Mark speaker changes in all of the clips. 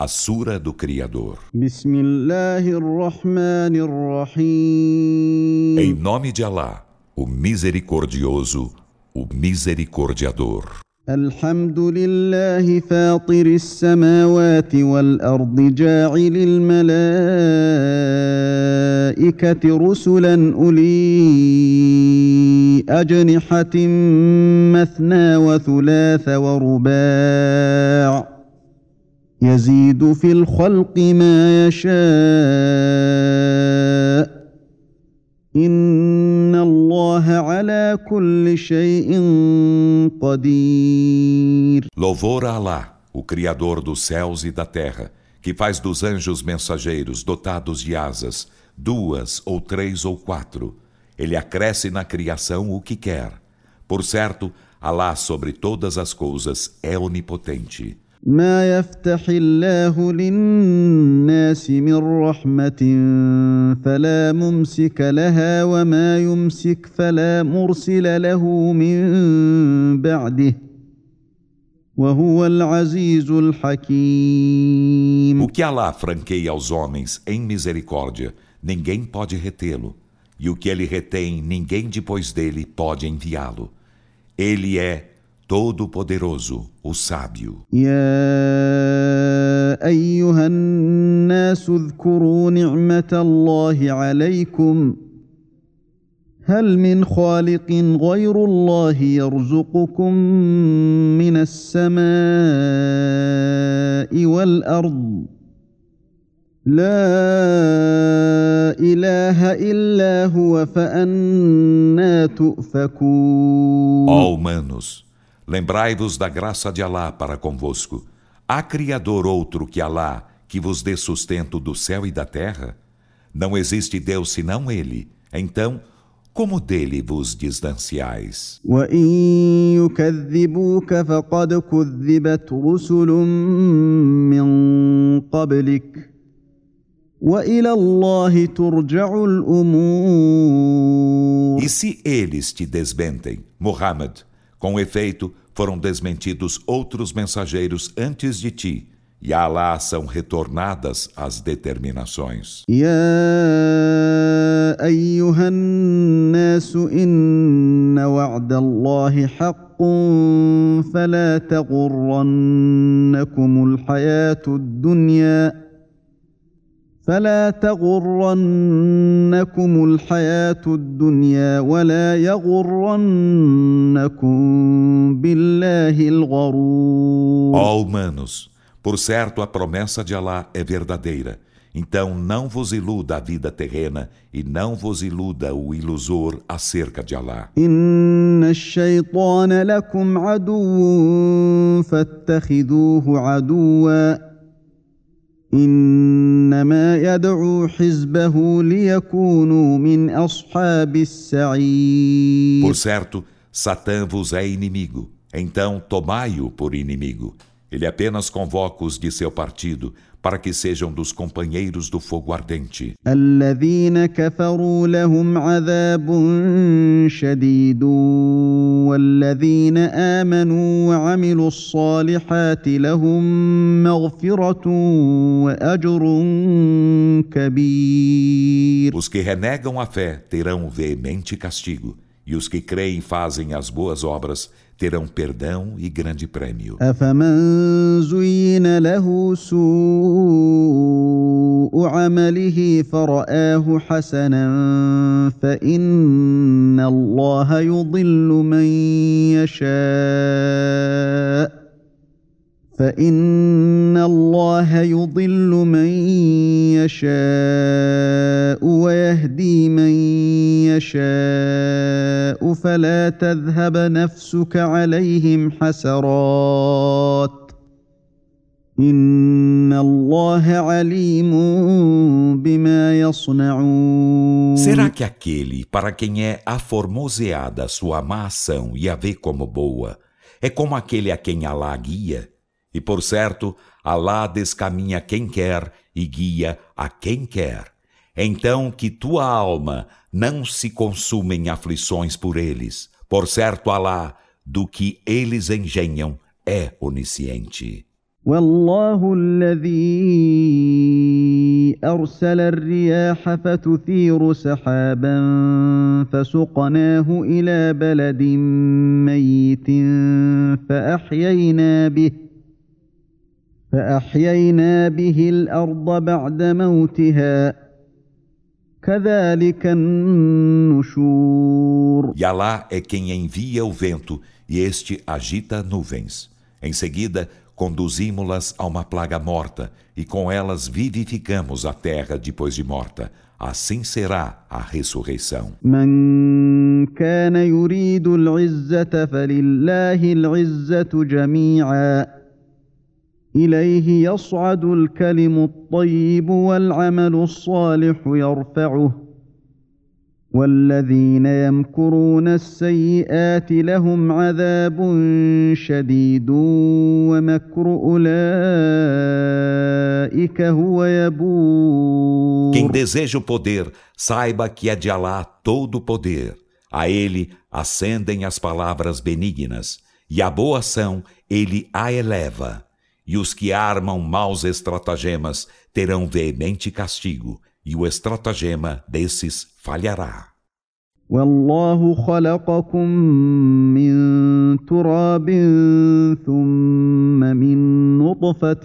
Speaker 1: A Sura do Criador.
Speaker 2: بسم الله الرحمن
Speaker 1: Em
Speaker 2: الرحيم
Speaker 1: nome de Alá, o Misericordioso, o Misericordiador.
Speaker 2: الحمد لله فاطر السماوات والأرض جاعل الملائكة رسلا أولي أجنحة مثنى وثلاث ورباع يزيد في الخلق ما يشاء إن الله على كل شيء قدير.
Speaker 1: Louvor a Alá, o Criador dos céus e da terra, que faz dos anjos mensageiros dotados de asas, 2 ou 3 ou 4. Ele acresce na criação o que quer. Por certo, Alá sobre todas as coisas é onipotente.
Speaker 2: ما يفتح الله للناس من رحمة فلا ممسك لها وما يمسك فلا مرسل له من بعده وهو العزيز الحكيم.
Speaker 1: O que Alá franqueia aos homens em misericórdia, ninguém pode retê-lo. E o que ele retém, ninguém depois dele pode enviá-lo. Ele é Todo-Poderoso, o Sábio.
Speaker 2: يا أيها الناس اذكروا نعمة الله عليكم هل من خالق غير الله يرزقكم من السماء والأرض لا إله إلا هو فأنى تؤفكون.
Speaker 1: Ó humanos, lembrai-vos da graça de Alá para convosco. Há Criador outro que Alá, que vos dê sustento do céu e da terra? Não existe Deus senão Ele. Então, como dele vos distanciais?
Speaker 2: وإن يكذبوك فقد كذبت رسل من قبلك وإلى الله ترجع الأمور.
Speaker 1: E se eles te desmentem, Muhammad, com efeito, foram desmentidos outros mensageiros antes de ti, e a Alá são retornadas as determinações.
Speaker 2: يا أيها الناس إن وعد الله حق فلا تغرنكم الحياة الدنيا ولا يغرنكم بالله الغرور.
Speaker 1: Ó humanos, por certo a promessa de Alá é verdadeira. Então não vos iluda a vida terrena e não vos iluda o ilusor acerca de Alá.
Speaker 2: إن الشيطان لكم عدو فاتخذوه عدوا إنما يدعو حزبه ليكونوا من أصحاب السعير.
Speaker 1: Por certo, Satã vos é inimigo. Então tomai-o por inimigo. Ele apenas convoca os de seu partido para que sejam dos companheiros do fogo ardente.
Speaker 2: الذين كفروا لهم عذاب شديد والذين آمنوا وعملوا الصالحات لهم مغفرة وأجر كبير.
Speaker 1: Os que renegam a fé terão veemente castigo, e os que creem e fazem as boas obras terão perdão e grande prêmio.
Speaker 2: أفمن زين له سوء عمله فرآه حسنا فإن الله يضل من يشاء ويهدي من يشاء فلا تذهب نفسك عليهم حسرات إن الله عليم بما يصنعون.
Speaker 1: Será que aquele para quem é aformoseada sua má ação e a vê como boa, é como aquele a quem Alá guia? E por certo, Alá descaminha quem quer e guia a quem quer. Então que tua alma não se consuma em aflições por eles. Por certo, Alá, do que eles engenham, é onisciente.
Speaker 2: والله الذي أرسل الرياح فتثير سحابا فسقناه إلى بلد ميت فأحيينا به الأرض بعد موتها كذلك النشور.
Speaker 1: E Alá é quem envia o vento, e este agita nuvens. Em seguida, conduzimos-las a uma plaga morta, e com elas vivificamos a terra depois de morta. Assim será a ressurreição.
Speaker 2: من كان يريد العزة فلله العزة جميعا إليه يصعد الكلم الطيب والعمل الصالح يرفعه والذين يمكرون السيئات لهم عذاب شديد ومكر أولئك هو يبور.
Speaker 1: Quem deseja o poder, saiba que é de Alá todo o poder. A ele ascendem as palavras benignas, e a boa ação ele a eleva. E os que armam maus estratagemas terão veemente castigo, e o estratagema desses falhará.
Speaker 2: والله خلقكم من تراب ثم من نطفة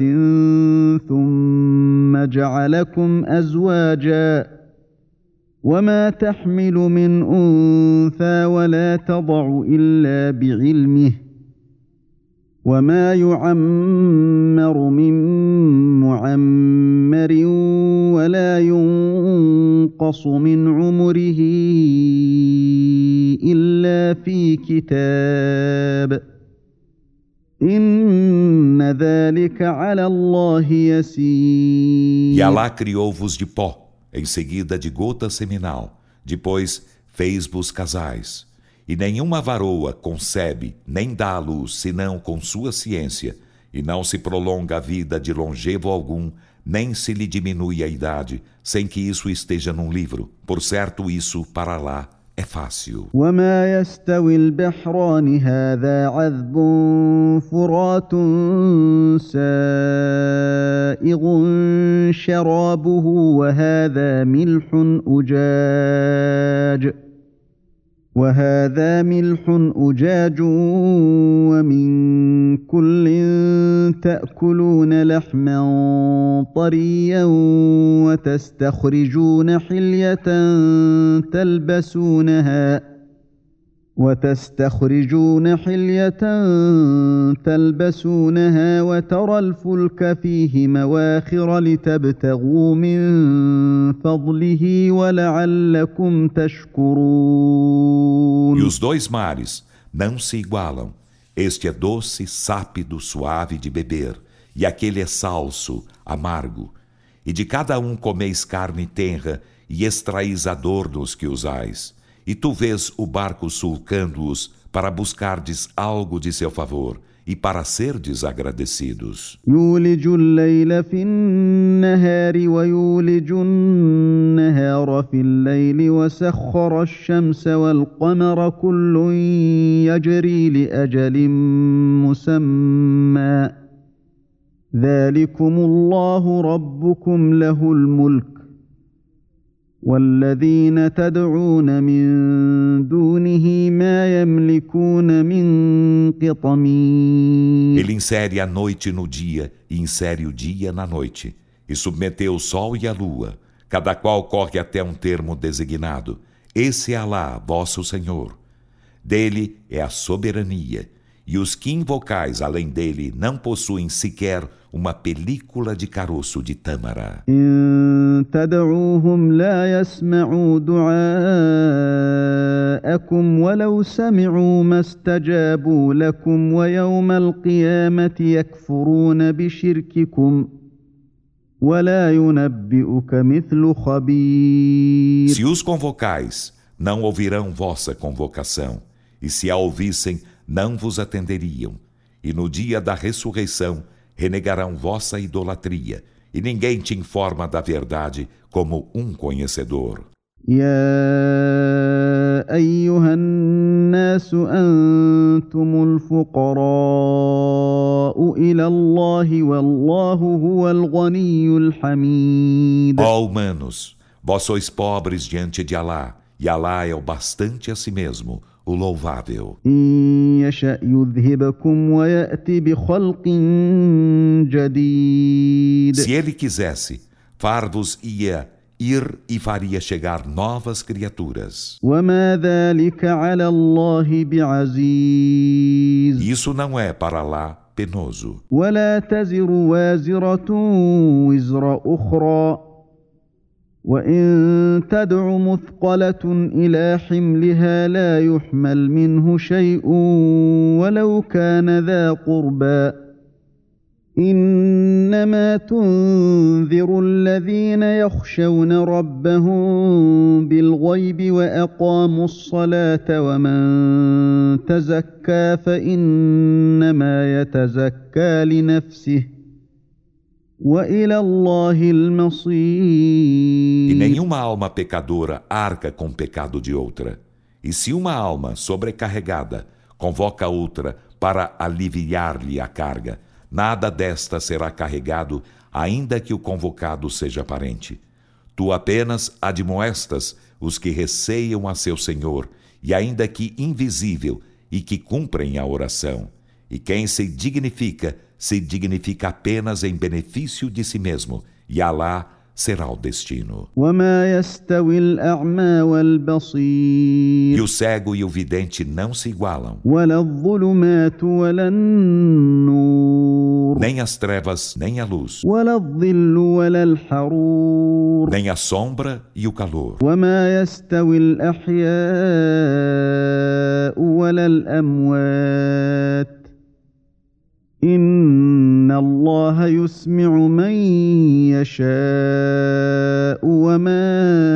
Speaker 2: ثم جعلكم أزواجا وما تحمل من أنثى ولا تضع إلا بعلمه وما يعمر من معمر ولا ينقص من عمره إلا في كتاب إن ذلك على الله يسير.
Speaker 1: E Alá criou-vos de pó, em seguida de gota seminal, depois fez-vos casais. E nenhuma varoa concebe nem dá à luz senão com sua ciência, e não se prolonga a vida de longevo algum, nem se lhe diminui a idade, sem que isso esteja num livro. Por certo, isso para Alá é fácil.
Speaker 2: وما يستوي البحران هذا عذب فرات سائغ شرابه وهذا ملح أجاج ومن كل تأكلون لحما طريا وتستخرجون حلية تلبسونها وترى الفلك فيه مواخر لتبتغوا من فضله ولعلكم تشكرون.
Speaker 1: E os dois mares não se igualam. Este é doce, sápido, suave de beber, e aquele é salso, amargo. E de cada um comeis carne tenra, e extraís adornos que usais. E tu vês o barco sulcando-os para buscardes algo de seu favor e para serdes agradecidos.
Speaker 2: يولج الليل في النهار ويولج النهار في الليل وسخر الشمس والقمر كل يجري لأجل مسمى ذلكم الله ربكم له الملك والذين تدعون من دونه ما يملكون من قطمير.
Speaker 1: Ele insere a noite no dia e insere o dia na noite, e submeteu o sol e a lua, cada qual corre até um termo designado. Esse é Alá, vosso Senhor. Dele é a soberania, e os que invocais além dele não possuem sequer uma película de caroço de tâmara.
Speaker 2: تدعوهم لا يسمعوا دعاءكم ولو سمعوا ما استجابوا لكم ويوم القيامة يكفرون بشرككم ولا ينبئك مثل خبير.
Speaker 1: Se os convocais, não ouvirão vossa convocação, e se a ouvissem, não vos atenderiam, e no dia da ressurreição renegarão vossa idolatria, e ninguém te informa da verdade como um conhecedor.
Speaker 2: يا أيها الناس أنتم الفقراء إلى الله والله هو الغني الحميد.
Speaker 1: Ó humanos, vós sois pobres diante de Alá, e Alá é o bastante a si mesmo, o louvável.
Speaker 2: إن يشأ يذهبكم ويأتي بخلق جديد.
Speaker 1: Se ele quisesse, far-vos-ia ir e faria chegar novas criaturas.
Speaker 2: وما ذلك على الله بعزيز.
Speaker 1: Isso não é para Alá penoso.
Speaker 2: ولا تزر وازرة وزر أخرى وإن تدع مثقلة إلى حملها لا يحمل منه شيء ولو كان ذا قربى إنما تنذر الذين يخشون ربهم بالغيب وأقاموا الصلاة ومن تزكى فإنما يتزكى لنفسه وإلى الله
Speaker 1: E
Speaker 2: المصير.
Speaker 1: nenhuma alma pecadora arca com o pecado de outra. E se uma alma sobrecarregada convoca outra para aliviar-lhe a carga, nada desta será carregado, ainda que o convocado seja parente. Tu apenas admoestas os que receiam a seu Senhor, e ainda que invisível, e que cumprem a oração. E quem se dignifica apenas em benefício de si mesmo, e Alá será o destino.
Speaker 2: وما يستوي الأعمى والبصير
Speaker 1: E o cego e o vidente não se igualam,
Speaker 2: ولا الظلمات ولا النور
Speaker 1: nem as trevas nem a luz,
Speaker 2: ولا الظل ولا الحرور
Speaker 1: nem a sombra e o calor.
Speaker 2: وما يستوي الأحياء ولا الأموات إن الله يسمع من يشاء وما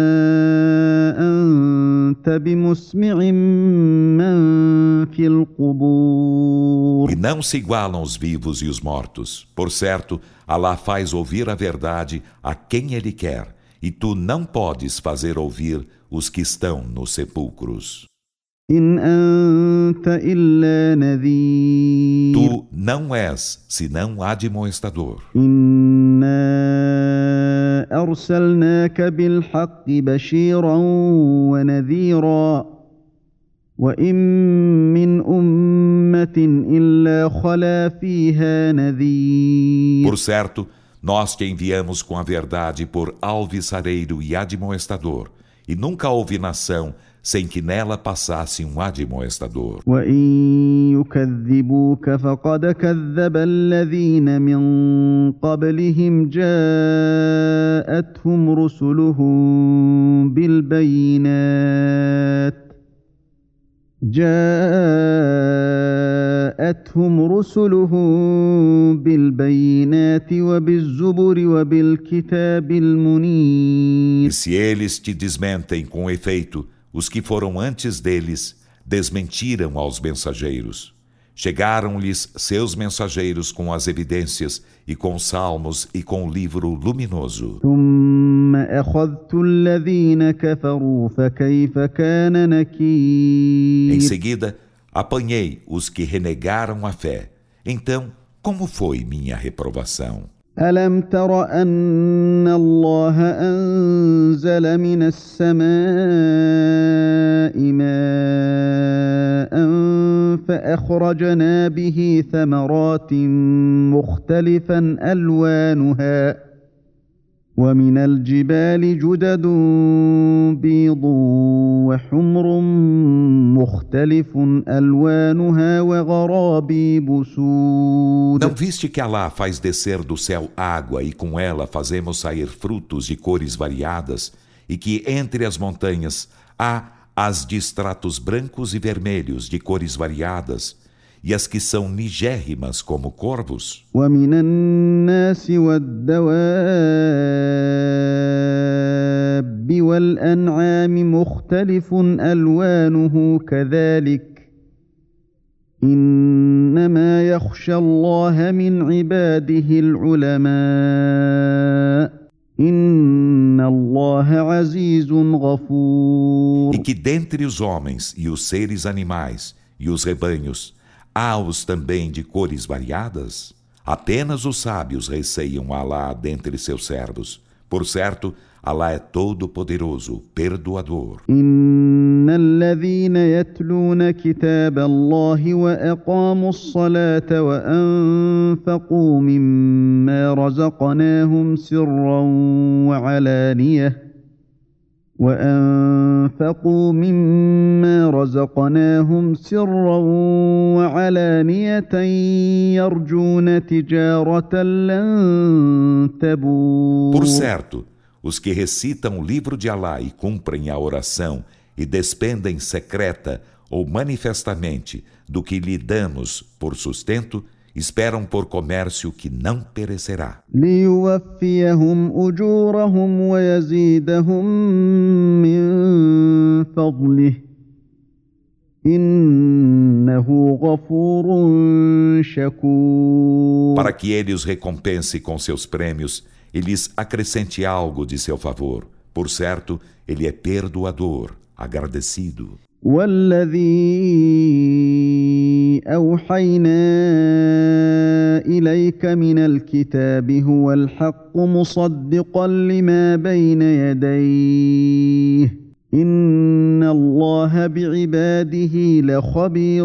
Speaker 2: أنت بمسمع من في القبور.
Speaker 1: E não se igualam os vivos e os mortos. Por certo, Alá faz ouvir a verdade a quem Ele quer, e tu não podes fazer ouvir os que estão nos sepulcros.
Speaker 2: إن أنت إلا نذير
Speaker 1: Tu não és, senão admoestador.
Speaker 2: إنا أرسلناك بالحق بشيرا ونذيرا وإن من أمة إلا خلا فيها نذير.
Speaker 1: Por certo, nós te enviamos com a verdade por alvissareiro e admoestador, e nunca houve nação sem que nela passasse um admoestador.
Speaker 2: وإن يكذبوك فقد كذب الذين من قبلهم جاءتهم رسلهم بالبينات وبالزبر وبالكتاب المنير.
Speaker 1: E se eles te desmentem com efeito, os que foram antes deles desmentiram aos mensageiros. Chegaram-lhes seus mensageiros com as evidências e com salmos e com o livro luminoso.
Speaker 2: ثم أخذت الذين كفروا فكيف كان نكير.
Speaker 1: Em seguida, apanhei os que renegaram a fé. Então, como foi minha reprovação?
Speaker 2: ألم تر أن الله أنزل من السماء ماء فأخرجنا به ثمرات مختلفا ألوانها ومن الجبال جدد بيض وحمر مختلف ألوانها وغرابيب سود.
Speaker 1: Não viste que Alá faz descer do céu água e com ela fazemos sair frutos de cores variadas e que entre as montanhas há as de estratos brancos e vermelhos de cores variadas e as que são nigérrimas como corvos?
Speaker 2: ومن الناس والدواب والأنعام مختلف ألوانه كذلك إنما يخشى الله من عباده العلماء إن الله الله عزيز غفور.
Speaker 1: E que dentre os homens e os seres animais e os rebanhos, há-os também de cores variadas? Apenas os sábios receiam Alá dentre seus servos. Por certo, Alá é todo-poderoso, perdoador.
Speaker 2: إن الذين يتلون كتاب الله وأقاموا الصلاة وأنفقوا مما رزقناهم سرا وعلانية يرجون تجارة لن تبور.
Speaker 1: Por certo, os que recitam o livro de Alá e cumprem a oração e despendem secreta ou manifestamente do que lhe damos por sustento, esperam por comércio que não perecerá.
Speaker 2: ليوفيهم أجورهم ويزيدهم من فضله إنه غفور شكور.
Speaker 1: Para que ele os recompense com seus prêmios e lhes acrescente algo de seu favor. Por certo, ele é perdoador, agradecido.
Speaker 2: والذي أوحينا إليك من الكتاب هو الحق مصدقا لما بين يديه إن الله بعباده لخبير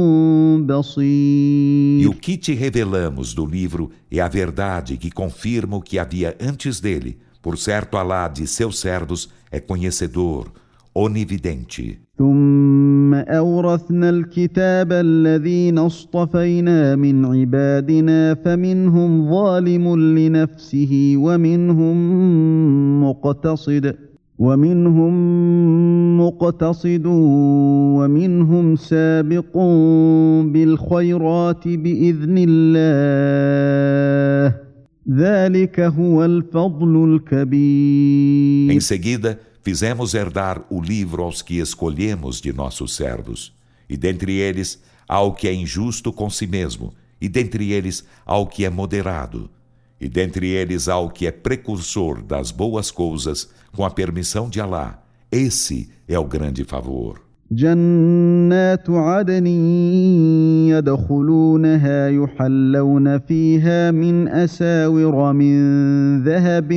Speaker 2: بصير.
Speaker 1: E o que te revelamos do livro é a verdade que confirma o que havia antes dele. Por certo, Alá de seus servos é conhecedor, onividente.
Speaker 2: ثم أورثنا الكتاب الذين اصطفينا من عبادنا فمنهم ظالم لنفسه ومنهم مقتصد ومنهم سابق بالخيرات بإذن الله ذلك هو الفضل الكبير.
Speaker 1: Em seguida, fizemos herdar o livro aos que escolhemos de nossos servos. E dentre eles há o que é injusto com si mesmo, e dentre eles há o que é moderado. E dentre eles há o que é precursor das boas coisas, com a permissão de Alá. Esse é o grande favor.
Speaker 2: جنات عدن يدخلونها يحلون فيها من أساور من ذهب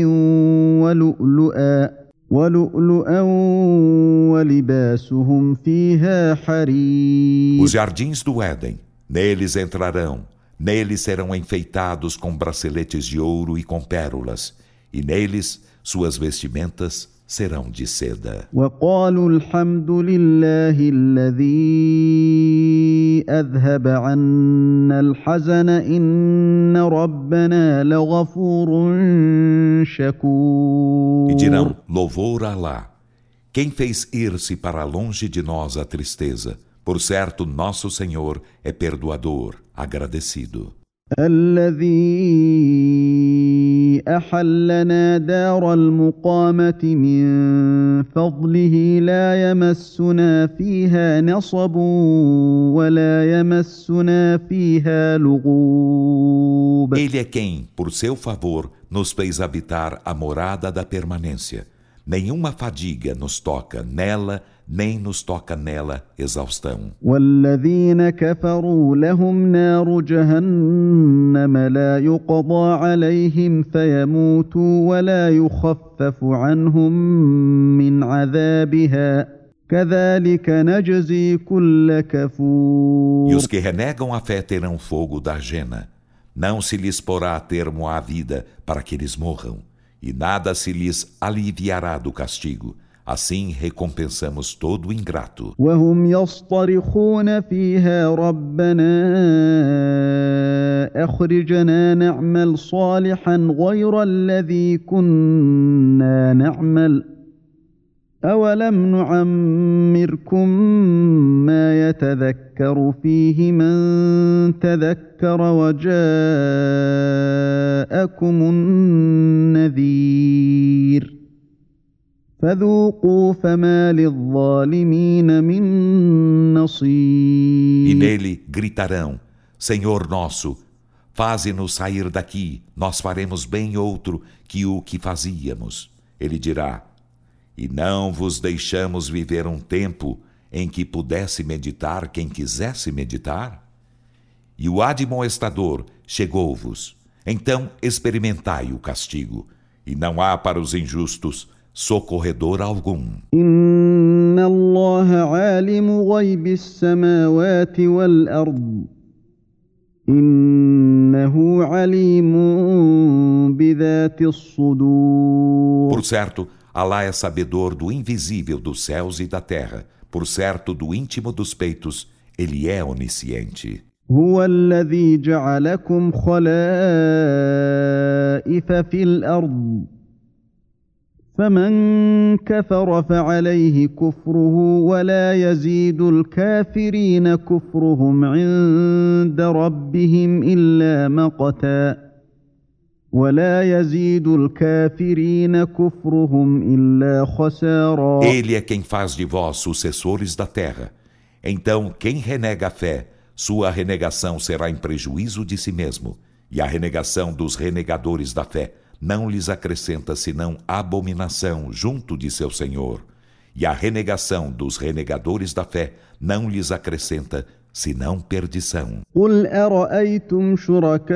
Speaker 2: ولؤلؤا ولباسهم فيها حرير.
Speaker 1: Os jardins do Éden, neles entrarão, neles serão enfeitados com braceletes de ouro e com pérolas, e neles suas vestimentas serão de seda.
Speaker 2: وقالوا الحمد لله الذي أذهب عنا الحزن إن ربنا لغفور شكور.
Speaker 1: E dirão, louvor a Alá, quem fez ir-se para longe de nós a tristeza. Por certo, nosso Senhor é perdoador, agradecido.
Speaker 2: الذي أحلنا دار المقامة من فضله لا يمسنا فيها نصب ولا يمسنا فيها لغوب.
Speaker 1: Ele é quem, por seu favor, nos fez habitar a morada da permanência. Nenhuma fadiga nos toca nela, nem nos toca nela exaustão.
Speaker 2: والذين كفروا لهم نار جهنم لا يقضى عليهم فيموتوا ولا يخفف عنهم من عذابها كذلك نجزي كل كفور.
Speaker 1: E os que renegam a fé terão fogo da jena. Não se lhes porá termo à vida para que eles morram, e nada se lhes aliviará do castigo. Assim recompensamos todo o ingrato.
Speaker 2: وهم يصطرخون فيها ربنا أخرجنا نعمل صالحا غير الذي كنا نعمل أولم نعمركم ما يتذكر فيه من تذكر وجاءكم النذير فذوقوا فما للظالمين من نصير.
Speaker 1: E nele gritarão, Senhor nosso, faze-nos sair daqui, nós faremos bem outro que o que fazíamos. Ele dirá, E não vos deixamos viver um tempo em que pudesse meditar quem quisesse meditar? E o admoestador chegou-vos. Então experimentai o castigo. E não há para os injustos socorredor algum.
Speaker 2: Inna Allah alimu ghaybi as-samawati wal-ard. Innahu alimun bidhati as-sudur.
Speaker 1: Por certo, Alá é sabedor do invisível dos céus e da terra. Por certo, do íntimo dos peitos, ele é onisciente.
Speaker 2: هو الذي جعلكم خلائف في الأرض فمن كفر فعليه كفره ولا يزيد الكافرين كفرهم عند ربهم إلا مقتا ولا يزيد الكافرين كفرهم إلا خسارا.
Speaker 1: Ele é quem faz de vós sucessores da terra. Então, quem renega a fé, sua renegação será em prejuízo de si mesmo, e a renegação dos renegadores da fé não lhes acrescenta senão abominação junto de seu Senhor, e a renegação dos renegadores da fé não lhes acrescenta senão perdição.
Speaker 2: قل أرأيتم شركاءكم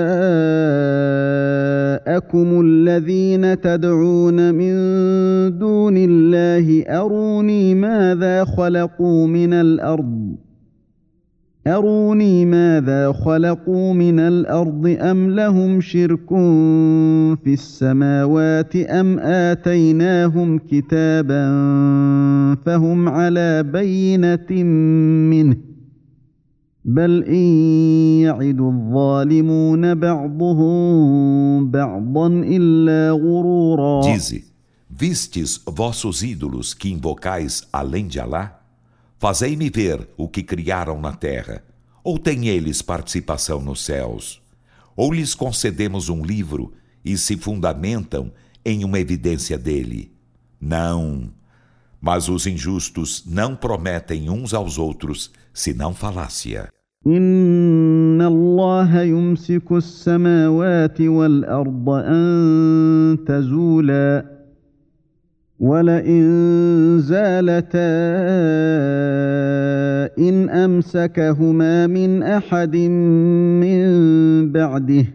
Speaker 2: الذين تدعون من دون الله أروني ماذا خلقوا من الأرض أم لهم شرك في السماوات أم آتيناهم كتابا فهم على بينة منه بل إن يعد الظالمون بعضهم بعضا إلا غرورا.
Speaker 1: Dize, vistes vossos ídolos que invocais além de Alá? Fazei-me ver o que criaram na terra. Ou têm eles participação nos céus? Ou lhes concedemos um livro e se fundamentam em uma evidência dele? Não. Mas os injustos não prometem uns aos outros, senão falácia.
Speaker 2: Inna Allah yumsiku as-samawati wal-arda an tazula ولئن زالتا إن أمسكهما من أحد من بعده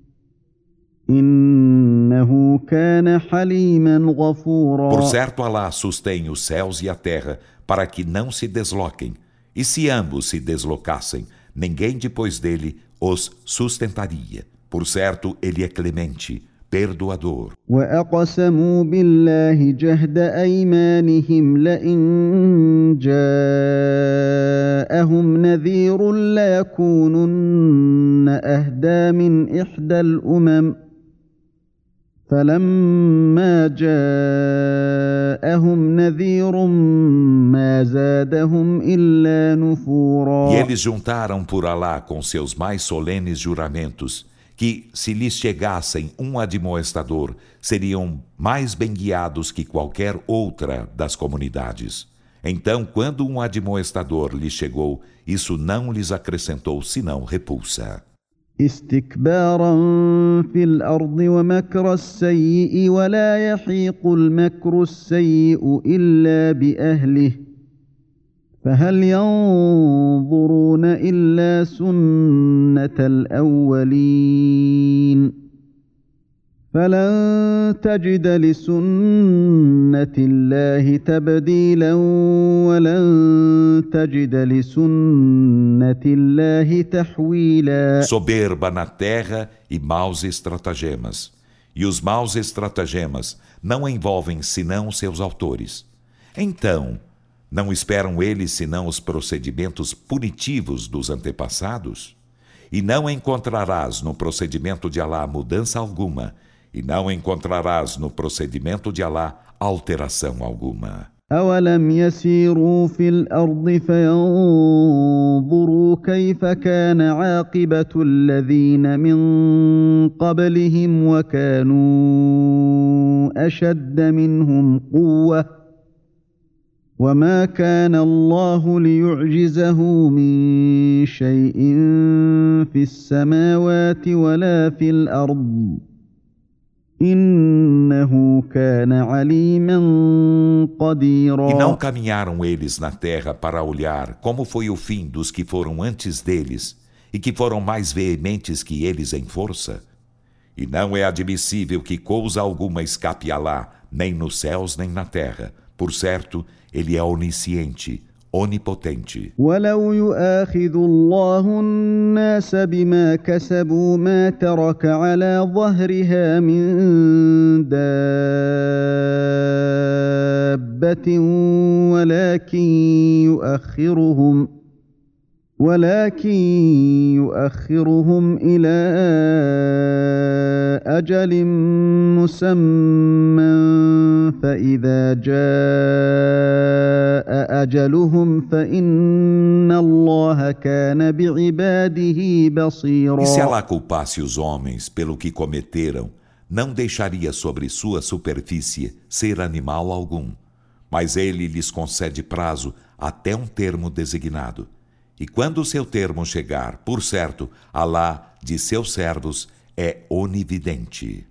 Speaker 2: إنه كان حليما غفورا.
Speaker 1: Por certo, Alá sustém os céus e a terra para que não se desloquem, e se ambos se deslocassem, ninguém depois dele os sustentaria. Por certo, ele é clemente, perdoador.
Speaker 2: وأقسموا بالله جهد أيمانهم لئن جاءهم نذير ليكونن أهدى من إحدى الأمم فلما جاءهم نذير ما زادهم إلا نفورا.
Speaker 1: E eles juntaram por Alá com seus mais solenes juramentos que, se lhes chegassem um admoestador, seriam mais bem guiados que qualquer outra das comunidades. Então, quando um admoestador lhes chegou, isso não lhes acrescentou senão repulsa.
Speaker 2: استكبارا في الأرض ومكر السيء ولا يحيق المكر السيء إلا بأهله فهل ينظرون إلا سنة الأولين فلن تجد لسنة الله تبديلا ولن تجد لسنة الله تحويلا.
Speaker 1: Soberba na terra e maus estratagemas. E os maus estratagemas não envolvem senão seus autores. Então, não esperam eles senão os procedimentos punitivos dos antepassados? E não encontrarás no procedimento de Alá mudança alguma, e não encontrarás no procedimento de Alá alteração alguma.
Speaker 2: أولم يسيروا في الأرض فينظروا كيف كان عاقبة الذين من قبلهم وكانوا أشد منهم قوة وما كان الله ليعجزه من شيء في السماوات ولا في الأرض إنه كان عليما قديرا.
Speaker 1: E não caminharam eles na terra para olhar como foi o fim dos que foram antes deles e que foram mais veementes que eles em força? E não é admissível que coisa alguma escape a Alá, nem nos céus nem na terra. Por certo, ele é onisciente, onipotente.
Speaker 2: ولو يؤاخذ الله الناس بما كسبوا ما ترك على ظهرها من دابة ولكن يؤخرهم إلى أجل مسمى فإذا جاء أجلهم فإن الله كان بعباده بصيرا.
Speaker 1: E se Alá culpasse os homens pelo que cometeram, não deixaria sobre sua superfície ser animal algum. Mas ele lhes concede prazo até um termo designado. E quando o seu termo chegar, por certo, Alá de seus servos é onividente.